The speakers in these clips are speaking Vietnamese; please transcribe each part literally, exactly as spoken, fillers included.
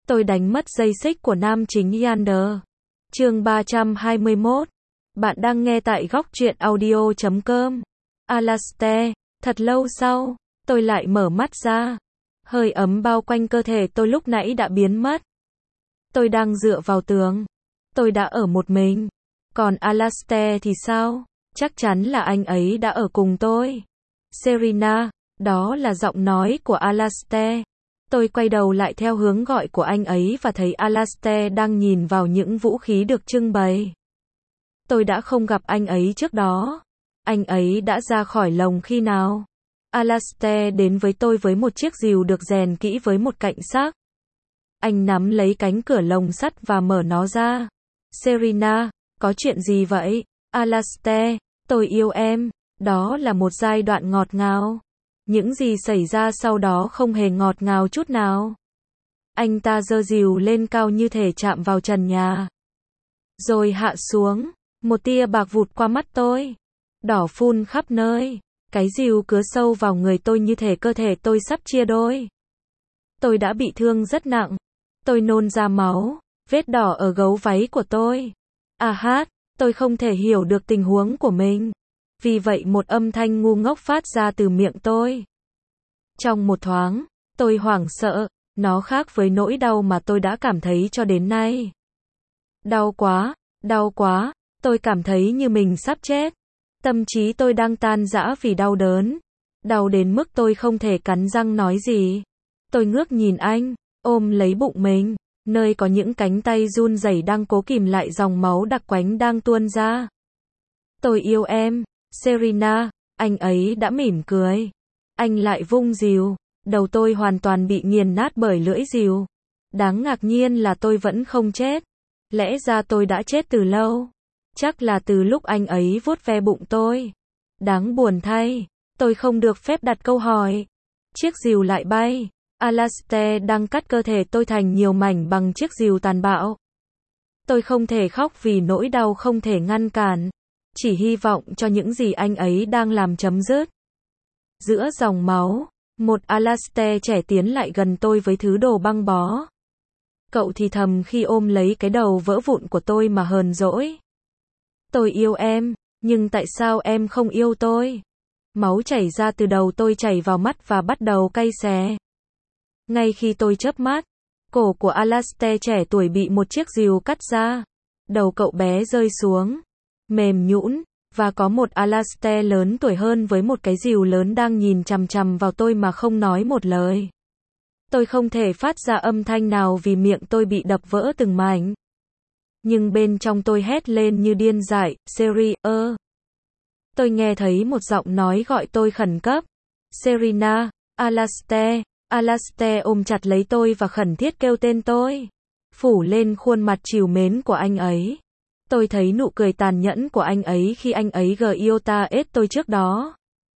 Tôi đánh mất dây xích của nam chính Yander. Chương ba trăm hai mươi mốt. Bạn đang nghe tại góc truyện audio chấm com. Alastair, thật lâu sau, tôi lại mở mắt ra. Hơi ấm bao quanh cơ thể tôi lúc nãy đã biến mất. Tôi đang dựa vào tường. Tôi đã ở một mình. Còn Alastair thì sao? Chắc chắn là anh ấy đã ở cùng tôi. Serena, đó là giọng nói của Alastair. Tôi quay đầu lại theo hướng gọi của anh ấy và thấy Alastair đang nhìn vào những vũ khí được trưng bày. Tôi đã không gặp anh ấy trước đó. Anh ấy đã ra khỏi lồng khi nào? Alastair đến với tôi với một chiếc rìu được rèn kỹ với một cạnh sắc. Anh nắm lấy cánh cửa lồng sắt và mở nó ra. Serena, có chuyện gì vậy? Alastair, tôi yêu em. Đó là một giai đoạn ngọt ngào. Những gì xảy ra sau đó không hề ngọt ngào chút nào. Anh ta giơ rìu lên cao như thể chạm vào trần nhà. Rồi hạ xuống. Một tia bạc vụt qua mắt tôi. Đỏ phun khắp nơi. Cái rìu cứa sâu vào người tôi như thể cơ thể tôi sắp chia đôi. Tôi đã bị thương rất nặng. Tôi nôn ra máu. Vết đỏ ở gấu váy của tôi. À hát, tôi không thể hiểu được tình huống của mình. Vì vậy một âm thanh ngu ngốc phát ra từ miệng tôi. Trong một thoáng, tôi hoảng sợ. Nó khác với nỗi đau mà tôi đã cảm thấy cho đến nay. Đau quá, đau quá. Tôi cảm thấy như mình sắp chết. Tâm trí tôi đang tan rã vì đau đớn. Đau đến mức tôi không thể cắn răng nói gì. Tôi ngước nhìn anh, ôm lấy bụng mình, nơi có những cánh tay run rẩy đang cố kìm lại dòng máu đặc quánh đang tuôn ra. Tôi yêu em, Serena, anh ấy đã mỉm cười. Anh lại vung rìu, đầu tôi hoàn toàn bị nghiền nát bởi lưỡi rìu. Đáng ngạc nhiên là tôi vẫn không chết. Lẽ ra tôi đã chết từ lâu. Chắc là từ lúc anh ấy vuốt ve bụng tôi. Đáng buồn thay, tôi không được phép đặt câu hỏi. Chiếc rìu lại bay. Alastair đang cắt cơ thể tôi thành nhiều mảnh bằng chiếc rìu tàn bạo. Tôi không thể khóc vì nỗi đau không thể ngăn cản. Chỉ hy vọng cho những gì anh ấy đang làm chấm dứt. Giữa dòng máu, một Alastair trẻ tiến lại gần tôi với thứ đồ băng bó. Cậu thì thầm khi ôm lấy cái đầu vỡ vụn của tôi mà hờn dỗi. Tôi yêu em, nhưng tại sao em không yêu tôi? Máu chảy ra từ đầu tôi chảy vào mắt và bắt đầu cay xè. Ngay khi tôi chớp mắt, cổ của Alastair trẻ tuổi bị một chiếc rìu cắt ra. Đầu cậu bé rơi xuống, mềm nhũn, và có một Alastair lớn tuổi hơn với một cái rìu lớn đang nhìn chằm chằm vào tôi mà không nói một lời. Tôi không thể phát ra âm thanh nào vì miệng tôi bị đập vỡ từng mảnh. Nhưng bên trong tôi hét lên như điên dại, Seri, ơ. Tôi nghe thấy một giọng nói gọi tôi khẩn cấp. Serena, Alastair, Alastair ôm chặt lấy tôi và khẩn thiết kêu tên tôi. Phủ lên khuôn mặt trìu mến của anh ấy. Tôi thấy nụ cười tàn nhẫn của anh ấy khi anh ấy gờ yêu ta ết tôi trước đó.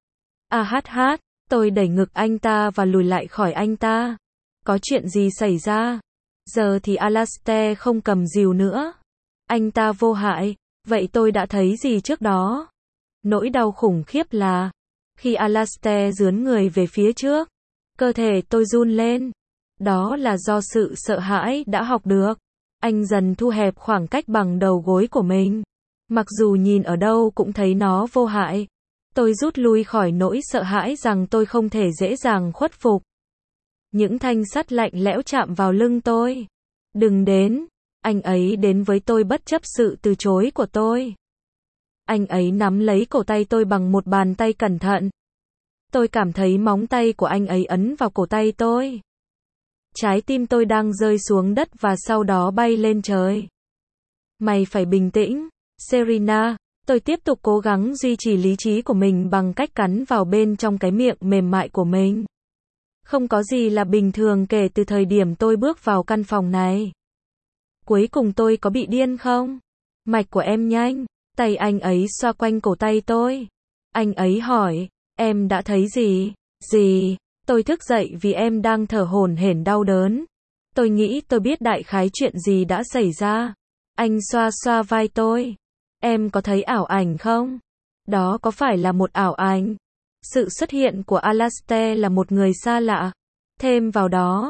À hát hát, tôi đẩy ngực anh ta và lùi lại khỏi anh ta. Có chuyện gì xảy ra? Giờ thì Alastair không cầm rìu nữa. Anh ta vô hại. Vậy tôi đã thấy gì trước đó? Nỗi đau khủng khiếp là khi Alastair dướn người về phía trước, cơ thể tôi run lên. Đó là do sự sợ hãi đã học được. Anh dần thu hẹp khoảng cách bằng đầu gối của mình. Mặc dù nhìn ở đâu cũng thấy nó vô hại. Tôi rút lui khỏi nỗi sợ hãi rằng tôi không thể dễ dàng khuất phục. Những thanh sắt lạnh lẽo chạm vào lưng tôi. Đừng đến. Anh ấy đến với tôi bất chấp sự từ chối của tôi. Anh ấy nắm lấy cổ tay tôi bằng một bàn tay cẩn thận. Tôi cảm thấy móng tay của anh ấy ấn vào cổ tay tôi. Trái tim tôi đang rơi xuống đất và sau đó bay lên trời. Mày phải bình tĩnh, Serena. Tôi tiếp tục cố gắng duy trì lý trí của mình bằng cách cắn vào bên trong cái miệng mềm mại của mình. Không có gì là bình thường kể từ thời điểm tôi bước vào căn phòng này. Cuối cùng tôi có bị điên không? Mạch của em nhanh. Tay anh ấy xoa quanh cổ tay tôi. Anh ấy hỏi, em đã thấy gì? Gì? Tôi thức dậy vì em đang thở hổn hển đau đớn. Tôi nghĩ tôi biết đại khái chuyện gì đã xảy ra. Anh xoa xoa vai tôi. Em có thấy ảo ảnh không? Đó có phải là một ảo ảnh? Sự xuất hiện của Alastair là một người xa lạ. Thêm vào đó,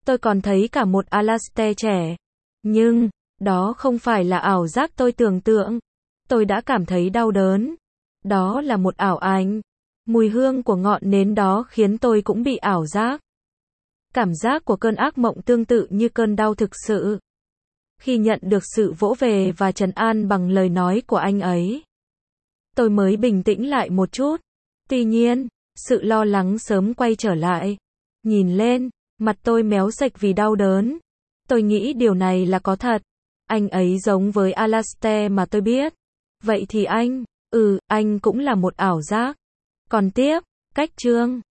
Tôi còn thấy cả một Alastair trẻ. Nhưng, đó không phải là ảo giác tôi tưởng tượng. Tôi đã cảm thấy đau đớn. Đó là một ảo ảnh. Mùi hương của ngọn nến đó khiến tôi cũng bị ảo giác. Cảm giác của cơn ác mộng tương tự như cơn đau thực sự. Khi nhận được sự vỗ về và trấn an bằng lời nói của anh ấy, tôi mới bình tĩnh lại một chút. Tuy nhiên, sự lo lắng sớm quay trở lại. Nhìn lên, mặt tôi méo sạch vì đau đớn. Tôi nghĩ điều này là có thật. Anh ấy giống với Alastair mà tôi biết. Vậy thì anh, ừ, anh cũng là một ảo giác. Còn tiếp, cách chương